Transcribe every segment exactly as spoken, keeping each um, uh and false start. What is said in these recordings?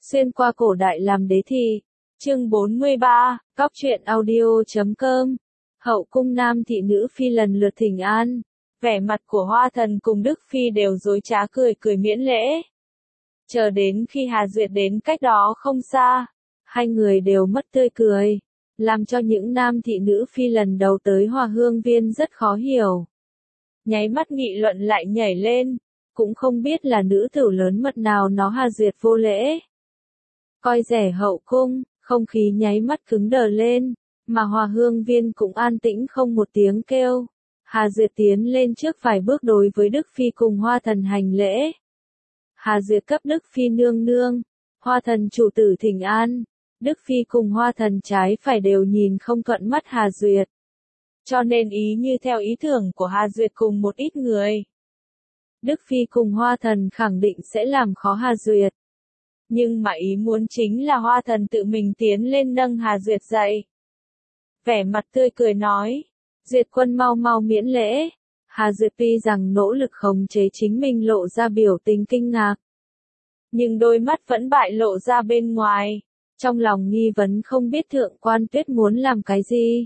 Xuyên qua cổ đại làm đế thi. Chương bốn mươi ba, Cóc truyện audio chấm com. Hậu cung nam thị nữ phi lần lượt thỉnh an. Vẻ mặt của Hoa Thần cùng Đức Phi đều dối trá cười cười miễn lễ. Chờ đến khi Hà Duyệt đến cách đó không xa, hai người đều mất tươi cười, làm cho những nam thị nữ phi lần đầu tới Hòa Hương Viên rất khó hiểu. Nháy mắt nghị luận lại nhảy lên, cũng không biết là nữ tử lớn mật nào nó Hà Duyệt vô lễ. Coi rẻ hậu cung, không khí nháy mắt cứng đờ lên, mà Hòa Hương Viên cũng an tĩnh không một tiếng kêu. Hà Duyệt tiến lên trước vài bước đối với Đức Phi cùng Hoa Thần hành lễ. Hà Duyệt cấp Đức Phi nương nương, Hoa Thần chủ tử thỉnh an. Đức Phi cùng Hoa Thần trái phải đều nhìn không thuận mắt Hà Duyệt. Cho nên ý như theo ý tưởng của Hà Duyệt cùng một ít người. Đức Phi cùng Hoa Thần khẳng định sẽ làm khó Hà Duyệt. Nhưng mà ý muốn chính là Hoa Thần tự mình tiến lên nâng Hà Duyệt dậy. Vẻ mặt tươi cười nói, Duyệt quân mau mau miễn lễ. Hà Duyệt tuy rằng nỗ lực khống chế chính mình lộ ra biểu tình kinh ngạc. Nhưng đôi mắt vẫn bại lộ ra bên ngoài. Trong lòng nghi vấn không biết thượng quan tuyết muốn làm cái gì.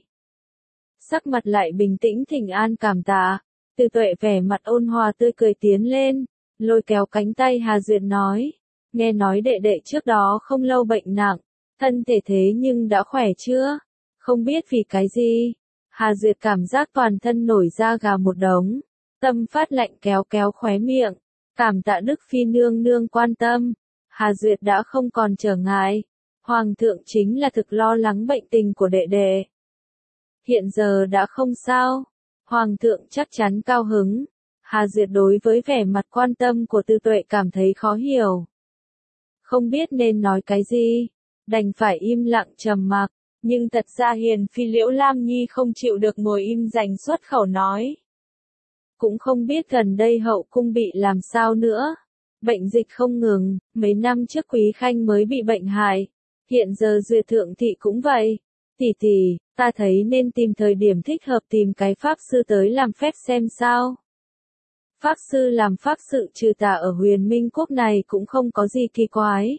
Sắc mặt lại bình tĩnh thỉnh an cảm tạ. Từ Tuệ vẻ mặt ôn hòa tươi cười tiến lên, lôi kéo cánh tay Hà Duyệt nói. Nghe nói đệ đệ trước đó không lâu bệnh nặng, thân thể thế nhưng đã khỏe chưa? Không biết vì cái gì? Hà Duyệt cảm giác toàn thân nổi da gà một đống, tâm phát lạnh kéo kéo khóe miệng, cảm tạ Đức Phi nương nương quan tâm. Hà Duyệt đã không còn trở ngại, Hoàng thượng chính là thực lo lắng bệnh tình của đệ đệ. Hiện giờ đã không sao, Hoàng thượng chắc chắn cao hứng. Hà Duyệt đối với vẻ mặt quan tâm của Tư Tuệ cảm thấy khó hiểu. Không biết nên nói cái gì, đành phải im lặng trầm mặc, nhưng thật ra Hiền Phi Liễu Lam Nhi không chịu được ngồi im dành xuất khẩu nói. Cũng không biết gần đây hậu cung bị làm sao nữa, bệnh dịch không ngừng, mấy năm trước Quý Khanh mới bị bệnh hại, hiện giờ Duyệt Thượng Thị cũng vậy. Tỷ tỷ, ta thấy nên tìm thời điểm thích hợp tìm cái pháp sư tới làm phép xem sao. Pháp sư làm pháp sự trừ tà ở Huyền Minh Quốc này cũng không có gì kỳ quái.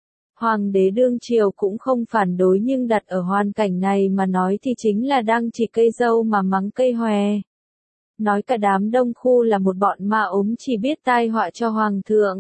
Hoàng đế đương triều cũng không phản đối nhưng đặt ở hoàn cảnh này mà nói thì chính là đang chỉ cây dâu mà mắng cây hòe. Nói cả đám đông khu là một bọn ma ốm chỉ biết tai họa cho Hoàng thượng.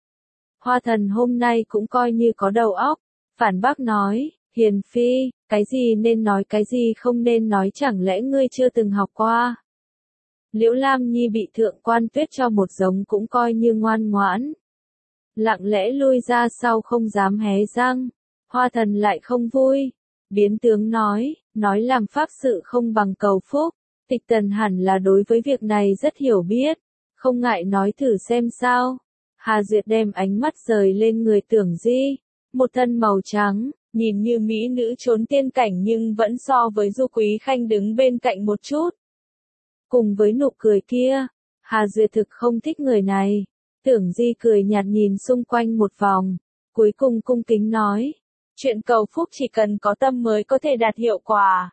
Hoa Thần hôm nay cũng coi như có đầu óc, phản bác nói, Hiền Phi, cái gì nên nói cái gì không nên nói chẳng lẽ ngươi chưa từng học qua. Liễu Lam Nhi bị thượng quan tuyết cho một giống cũng coi như ngoan ngoãn. Lặng lẽ lui ra sau không dám hé răng. Hoa Thần lại không vui. Biến tướng nói, nói làm pháp sự không bằng cầu phúc. Tịch Tần hẳn là đối với việc này rất hiểu biết. Không ngại nói thử xem sao. Hà Duyệt đem ánh mắt rời lên người Tưởng Di. Một thân màu trắng, nhìn như mỹ nữ trốn tiên cảnh nhưng vẫn so với Du Quý Khanh đứng bên cạnh một chút. Cùng với nụ cười kia, Hà Duyệt thực không thích người này. Tưởng Di cười nhạt nhìn xung quanh một vòng, cuối cùng cung kính nói, chuyện cầu phúc chỉ cần có tâm mới có thể đạt hiệu quả.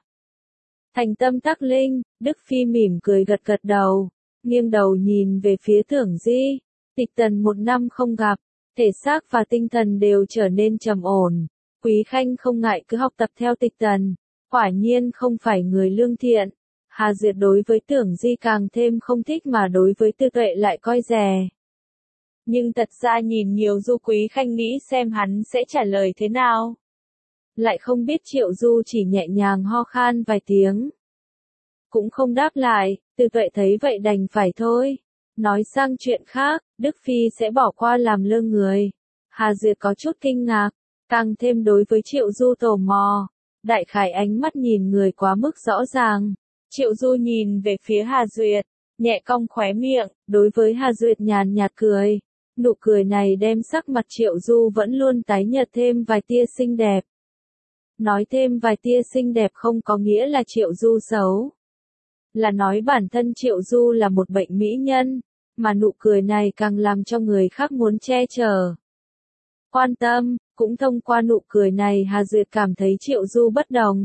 Thành tâm tắc linh, Đức Phi mỉm cười gật gật đầu, nghiêng đầu nhìn về phía Tưởng Di. Tịch Tần một năm không gặp, thể xác và tinh thần đều trở nên trầm ổn. Quý Khanh không ngại cứ học tập theo Tịch Tần, quả nhiên không phải người lương thiện. Hà Duyệt đối với Tưởng Di càng thêm không thích mà đối với Tư Tuệ lại coi rè. Nhưng thật ra nhìn nhiều Du Quý Khanh nghĩ xem hắn sẽ trả lời thế nào. Lại không biết Triệu Du chỉ nhẹ nhàng ho khan vài tiếng. Cũng không đáp lại, Tư Tuệ thấy vậy đành phải thôi. Nói sang chuyện khác, Đức Phi sẽ bỏ qua làm lơ người. Hà Duyệt có chút kinh ngạc, càng thêm đối với Triệu Du tò mò. Đại khái ánh mắt nhìn người quá mức rõ ràng. Triệu Du nhìn về phía Hà Duyệt, nhẹ cong khóe miệng, đối với Hà Duyệt nhàn nhạt cười. Nụ cười này đem sắc mặt Triệu Du vẫn luôn tái nhợt thêm vài tia xinh đẹp. Nói thêm vài tia xinh đẹp không có nghĩa là Triệu Du xấu. Là nói bản thân Triệu Du là một bệnh mỹ nhân, mà nụ cười này càng làm cho người khác muốn che chở. Quan tâm, cũng thông qua nụ cười này Hà Duyệt cảm thấy Triệu Du bất đồng.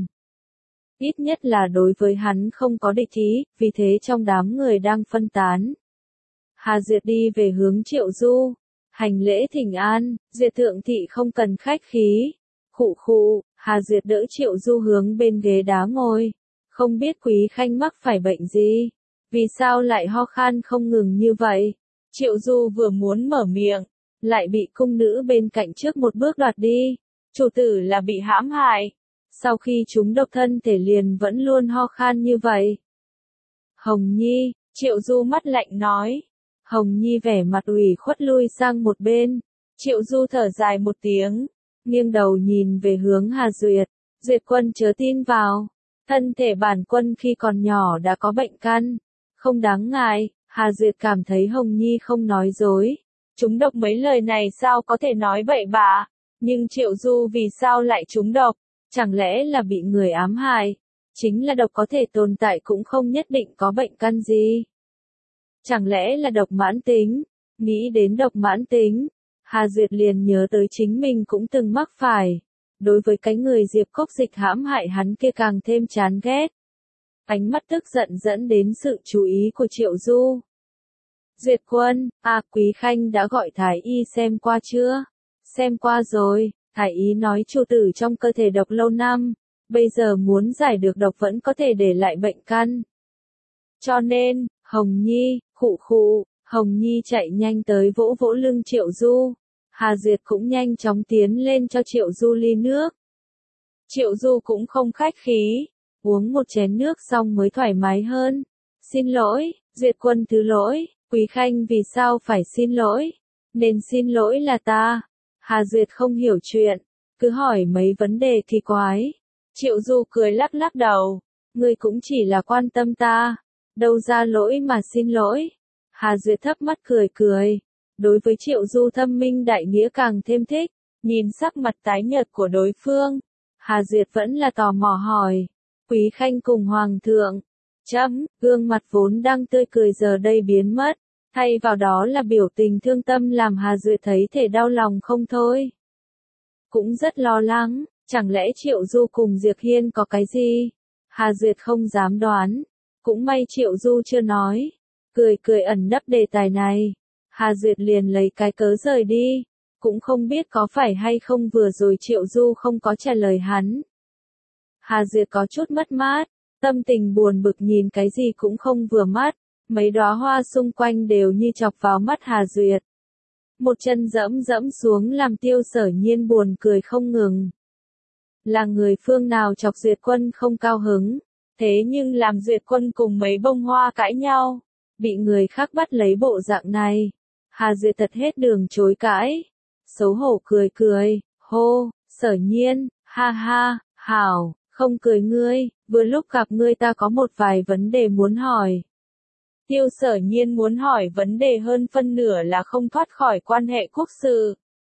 Ít nhất là đối với hắn không có địch ý, vì thế trong đám người đang phân tán. Hà Duyệt đi về hướng Triệu Du. Hành lễ thỉnh an, Duyệt thượng thị không cần khách khí. Khụ khụ, Hà Duyệt đỡ Triệu Du hướng bên ghế đá ngồi. Không biết Quý Khanh mắc phải bệnh gì? Vì sao lại ho khan không ngừng như vậy? Triệu Du vừa muốn mở miệng, lại bị cung nữ bên cạnh trước một bước đoạt đi. Chủ tử là bị hãm hại. Sau khi chúng độc thân thể liền vẫn luôn ho khan như vậy. Hồng Nhi, Triệu Du mắt lạnh nói. Hồng Nhi vẻ mặt ủy khuất lui sang một bên. Triệu Du thở dài một tiếng, nghiêng đầu nhìn về hướng Hà Duyệt. Duyệt quân chớ tin vào. Thân thể bản quân khi còn nhỏ đã có bệnh căn. Không đáng ngại. Hà Duyệt cảm thấy Hồng Nhi không nói dối. Trúng độc mấy lời này sao có thể nói bậy bạ. Nhưng Triệu Du vì sao lại trúng độc? Chẳng lẽ là bị người ám hại? Chính là độc có thể tồn tại cũng không nhất định có bệnh căn gì. Chẳng lẽ là độc mãn tính? Nghĩ đến độc mãn tính, Hà Duyệt liền nhớ tới chính mình cũng từng mắc phải. Đối với cái người Diệp Cốc Dịch hãm hại hắn kia càng thêm chán ghét. Ánh mắt tức giận dẫn đến sự chú ý của Triệu Du. Duyệt quân, à Quý Khanh đã gọi Thái Y xem qua chưa? Xem qua rồi, Thái Y nói chủ tử trong cơ thể độc lâu năm, bây giờ muốn giải được độc vẫn có thể để lại bệnh căn. Cho nên, Hồng Nhi, khụ khụ, Hồng Nhi chạy nhanh tới vỗ vỗ lưng Triệu Du. Hà Duyệt cũng nhanh chóng tiến lên cho Triệu Du ly nước. Triệu Du cũng không khách khí, uống một chén nước xong mới thoải mái hơn. Xin lỗi, Duyệt quân thứ lỗi, Quý Khanh vì sao phải xin lỗi? Nên xin lỗi là ta. Hà Duyệt không hiểu chuyện, cứ hỏi mấy vấn đề kỳ quái. Triệu Du cười lắc lắc đầu, ngươi cũng chỉ là quan tâm ta, đâu ra lỗi mà xin lỗi. Hà Duyệt thấp mắt cười cười, đối với Triệu Du thâm minh đại nghĩa càng thêm thích, nhìn sắc mặt tái nhợt của đối phương. Hà Duyệt vẫn là tò mò hỏi, Quý Khanh cùng Hoàng thượng, chấm, gương mặt vốn đang tươi cười giờ đây biến mất, thay vào đó là biểu tình thương tâm làm Hà Duyệt thấy thể đau lòng không thôi. Cũng rất lo lắng, chẳng lẽ Triệu Du cùng Diệp Hiên có cái gì? Hà Duyệt không dám đoán, cũng may Triệu Du chưa nói, cười cười ẩn nấp đề tài này. Hà Duyệt liền lấy cái cớ rời đi, cũng không biết có phải hay không vừa rồi Triệu Du không có trả lời hắn. Hà Duyệt có chút mất mát, tâm tình buồn bực nhìn cái gì cũng không vừa mắt, mấy đóa hoa xung quanh đều như chọc vào mắt Hà Duyệt. Một chân dẫm dẫm xuống làm Tiêu Sở Nhiên buồn cười không ngừng. Là người phương nào chọc Duyệt quân không cao hứng, thế nhưng làm Duyệt quân cùng mấy bông hoa cãi nhau, bị người khác bắt lấy bộ dạng này. Hà Duyệt thật hết đường chối cãi, xấu hổ cười cười, hô, Sở Nhiên, ha ha, hảo, không cười ngươi, vừa lúc gặp ngươi ta có một vài vấn đề muốn hỏi. Tiêu Sở Nhiên muốn hỏi vấn đề hơn phân nửa là không thoát khỏi quan hệ quốc sự.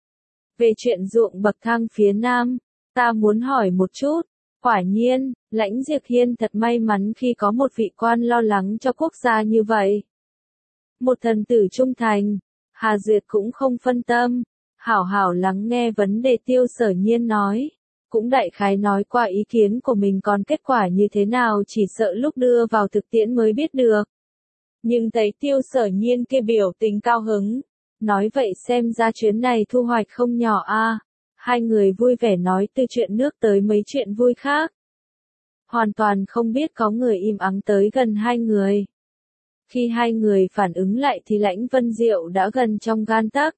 Về chuyện ruộng bậc thang phía Nam, ta muốn hỏi một chút, quả nhiên, Lãnh Diệp Hiên thật may mắn khi có một vị quan lo lắng cho quốc gia như vậy. Một thần tử trung thành, Hà Duyệt cũng không phân tâm, hảo hảo lắng nghe vấn đề Tiêu Sở Nhiên nói, cũng đại khái nói qua ý kiến của mình, còn kết quả như thế nào chỉ sợ lúc đưa vào thực tiễn mới biết được. Nhưng thấy Tiêu Sở Nhiên kia biểu tình cao hứng, nói vậy xem ra chuyến này thu hoạch không nhỏ a. À. Hai người vui vẻ nói từ chuyện nước tới mấy chuyện vui khác. Hoàn toàn không biết có người im ắng tới gần hai người. Khi hai người phản ứng lại thì Lãnh Vân Diệu đã gần trong gan tấc.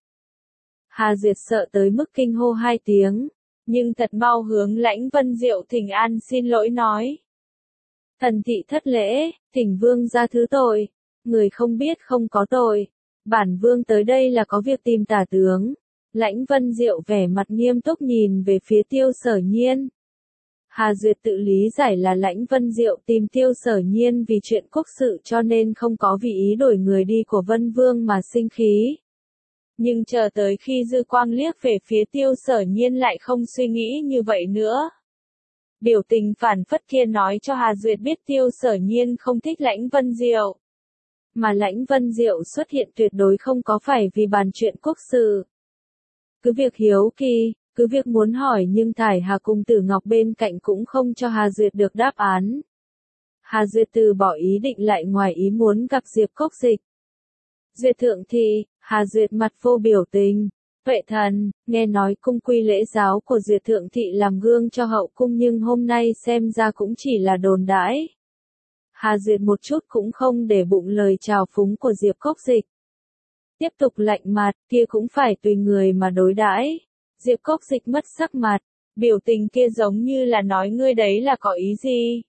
Hà Duyệt sợ tới mức kinh hô hai tiếng, nhưng thật mau hướng Lãnh Vân Diệu thỉnh an xin lỗi nói. Thần thị thất lễ, thỉnh vương ra thứ tội, người không biết không có tội, bản vương tới đây là có việc tìm tả tướng. Lãnh Vân Diệu vẻ mặt nghiêm túc nhìn về phía Tiêu Sở Nhiên. Hà Duyệt tự lý giải là Lãnh Vân Diệu tìm Tiêu Sở Nhiên vì chuyện quốc sự cho nên không có vì ý đổi người đi của Vân Vương mà sinh khí. Nhưng chờ tới khi dư quang liếc về phía Tiêu Sở Nhiên lại không suy nghĩ như vậy nữa. Biểu tình phản phất kia nói cho Hà Duyệt biết Tiêu Sở Nhiên không thích Lãnh Vân Diệu. Mà Lãnh Vân Diệu xuất hiện tuyệt đối không có phải vì bàn chuyện quốc sự. Cứ việc hiếu kỳ, cứ việc muốn hỏi nhưng Thải Hà cùng Tử Ngọc bên cạnh cũng không cho Hà Duyệt được đáp án. Hà Duyệt từ bỏ ý định lại ngoài ý muốn gặp Diệp Cốc Dịch. Duyệt thượng thì, Hà Duyệt mặt vô biểu tình. Tuệ thần, nghe nói cung quy lễ giáo của Duyệt Thượng Thị làm gương cho hậu cung nhưng hôm nay xem ra cũng chỉ là đồn đãi. Hà Duyệt một chút cũng không để bụng lời chào phúng của Diệp Cốc Dịch. Tiếp tục lạnh mặt, kia cũng phải tùy người mà đối đãi. Diệp Cốc Dịch mất sắc mặt, biểu tình kia giống như là nói ngươi đấy là có ý gì.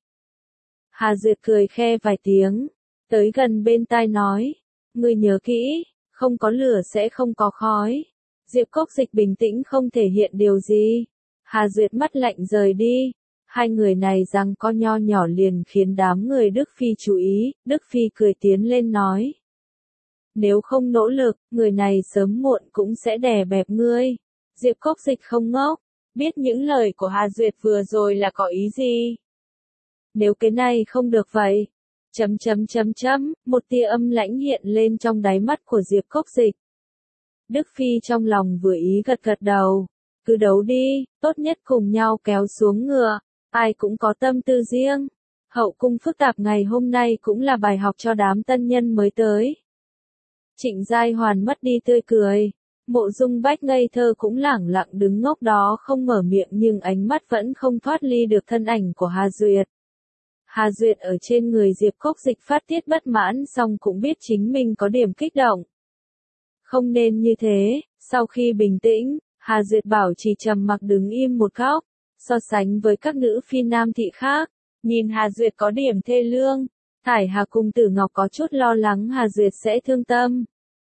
Hà Duyệt cười khe vài tiếng, tới gần bên tai nói, ngươi nhớ kỹ, không có lửa sẽ không có khói. Diệp Cốc Dịch bình tĩnh không thể hiện điều gì. Hà Duyệt mắt lạnh rời đi. Hai người này rằng con nho nhỏ liền khiến đám người Đức Phi chú ý. Đức Phi cười tiến lên nói, nếu không nỗ lực, người này sớm muộn cũng sẽ đè bẹp ngươi. Diệp Cốc Dịch không ngốc, biết những lời của Hà Duyệt vừa rồi là có ý gì. Nếu cái này không được vậy, chấm chấm chấm chấm, một tia âm lãnh hiện lên trong đáy mắt của Diệp Cốc Dịch. Đức Phi trong lòng vừa ý gật gật đầu, cứ đấu đi, tốt nhất cùng nhau kéo xuống ngựa, ai cũng có tâm tư riêng. Hậu cung phức tạp ngày hôm nay cũng là bài học cho đám tân nhân mới tới. Trịnh Giai Hoàn mất đi tươi cười, Mộ Dung Bách ngây thơ cũng lẳng lặng đứng ngốc đó không mở miệng nhưng ánh mắt vẫn không thoát ly được thân ảnh của Hà Duyệt. Hà Duyệt ở trên người Diệp Cốc Dịch phát tiết bất mãn xong cũng biết chính mình có điểm kích động. Không nên như thế, sau khi bình tĩnh, Hà Duyệt bảo chỉ trầm mặc đứng im một góc, so sánh với các nữ phi nam thị khác, nhìn Hà Duyệt có điểm thê lương, Thải Hà cùng Tử Ngọc có chút lo lắng Hà Duyệt sẽ thương tâm.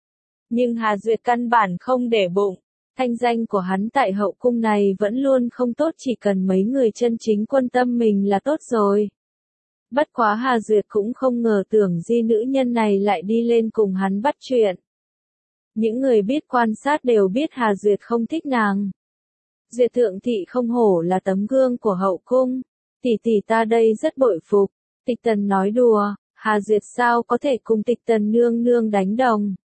Nhưng Hà Duyệt căn bản không để bụng, thanh danh của hắn tại hậu cung này vẫn luôn không tốt chỉ cần mấy người chân chính quan tâm mình là tốt rồi. Bất quá Hà Duyệt cũng không ngờ tưởng di nữ nhân này lại đi lên cùng hắn bắt chuyện. Những người biết quan sát đều biết Hà Duyệt không thích nàng. Duyệt Thượng Thị không hổ là tấm gương của hậu cung, tỷ tỷ ta đây rất bội phục. Tịch Tần nói đùa, Hà Duyệt sao có thể cùng Tịch Tần nương nương đánh đồng.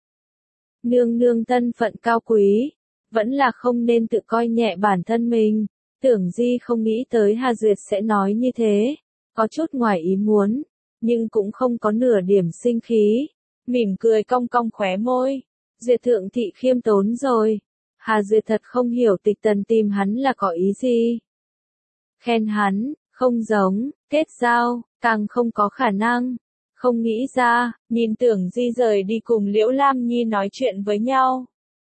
Nương nương thân phận cao quý, vẫn là không nên tự coi nhẹ bản thân mình. Tưởng Di không nghĩ tới Hà Duyệt sẽ nói như thế, có chút ngoài ý muốn, nhưng cũng không có nửa điểm sinh khí, mỉm cười cong cong khóe môi. Duyệt Thượng Thị khiêm tốn rồi. Hà Duyệt thật không hiểu Tịch Tần tìm hắn là có ý gì. Khen hắn, không giống, kết giao, càng không có khả năng. Không nghĩ ra, nhìn Tưởng Di rời đi cùng Liễu Lam Nhi nói chuyện với nhau.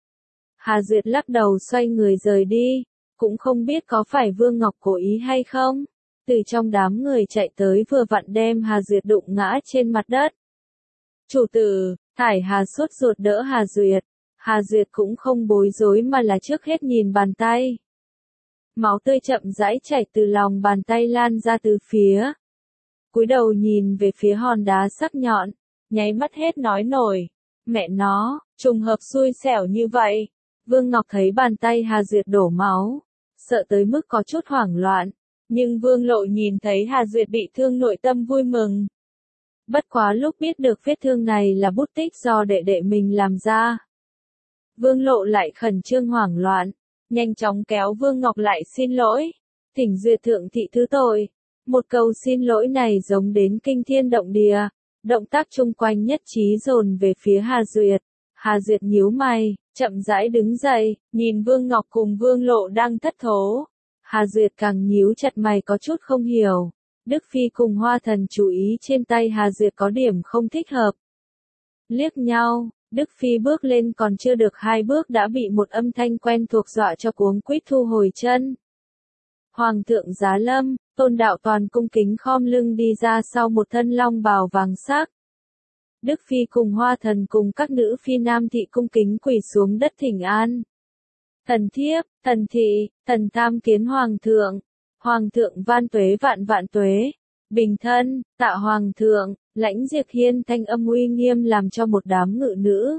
Hà Duyệt lắc đầu xoay người rời đi, cũng không biết có phải Vương Ngọc cố ý hay không. Từ trong đám người chạy tới vừa vặn đem Hà Duyệt đụng ngã trên mặt đất. Chủ tử, Thải Hà sốt ruột đỡ Hà Duyệt. Hà Duyệt cũng không bối rối mà là trước hết nhìn bàn tay. Máu tươi chậm rãi chảy từ lòng bàn tay lan ra từ phía. Cúi đầu nhìn về phía hòn đá sắc nhọn, nháy mắt hết nói nổi. Mẹ nó, trùng hợp xui xẻo như vậy. Vương Ngọc thấy bàn tay Hà Duyệt đổ máu, sợ tới mức có chút hoảng loạn. Nhưng Vương Lộ nhìn thấy Hà Duyệt bị thương nội tâm vui mừng. Bất quá lúc biết được vết thương này là bút tích do đệ đệ mình làm ra. Vương Lộ lại khẩn trương hoảng loạn, nhanh chóng kéo Vương Ngọc lại xin lỗi. Thỉnh Duyệt Thượng Thị thứ tội. Một câu xin lỗi này giống đến kinh thiên động địa. Động tác chung quanh nhất trí dồn về phía Hà Duyệt. Hà Duyệt nhíu mày, chậm rãi đứng dậy, nhìn Vương Ngọc cùng Vương Lộ đang thất thố. Hà Duyệt càng nhíu chặt mày có chút không hiểu. Đức Phi cùng Hoa Thần chú ý trên tay Hà Duyệt có điểm không thích hợp. Liếc nhau, Đức Phi bước lên còn chưa được hai bước đã bị một âm thanh quen thuộc dọa cho cuống quýt thu hồi chân. Hoàng thượng Giá Lâm, Tôn Đạo Toàn cung kính khom lưng đi ra sau một thân long bào vàng sắc. Đức Phi cùng Hoa Thần cùng các nữ phi nam thị cung kính quỳ xuống đất thỉnh an. Thần thiếp, thần thị, thần tham kiến Hoàng thượng. Hoàng thượng van tuế vạn vạn tuế. Bình thân, tạ Hoàng thượng. Lãnh Diệp Hiên thanh âm uy nghiêm làm cho một đám ngự nữ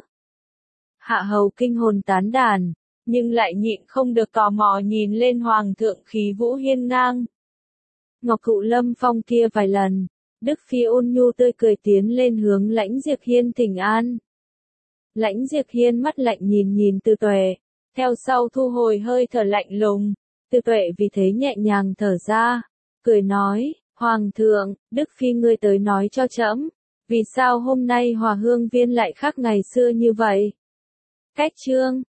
hạ hầu kinh hồn tán đàn, nhưng lại nhịn không được tò mò nhìn lên Hoàng thượng khí vũ hiên ngang. Ngọc Thụ Lâm Phong kia vài lần, Đức Phi ôn nhu tươi cười tiến lên hướng Lãnh Diệp Hiên thỉnh an. Lãnh Diệp Hiên mắt lạnh nhìn nhìn Tư Tuệ, theo sau thu hồi hơi thở lạnh lùng. Tư Tuệ vì thế nhẹ nhàng thở ra, cười nói, Hoàng thượng, Đức Phi ngươi tới nói cho trẫm, vì sao hôm nay Hòa Hương Viên lại khác ngày xưa như vậy? Cách chương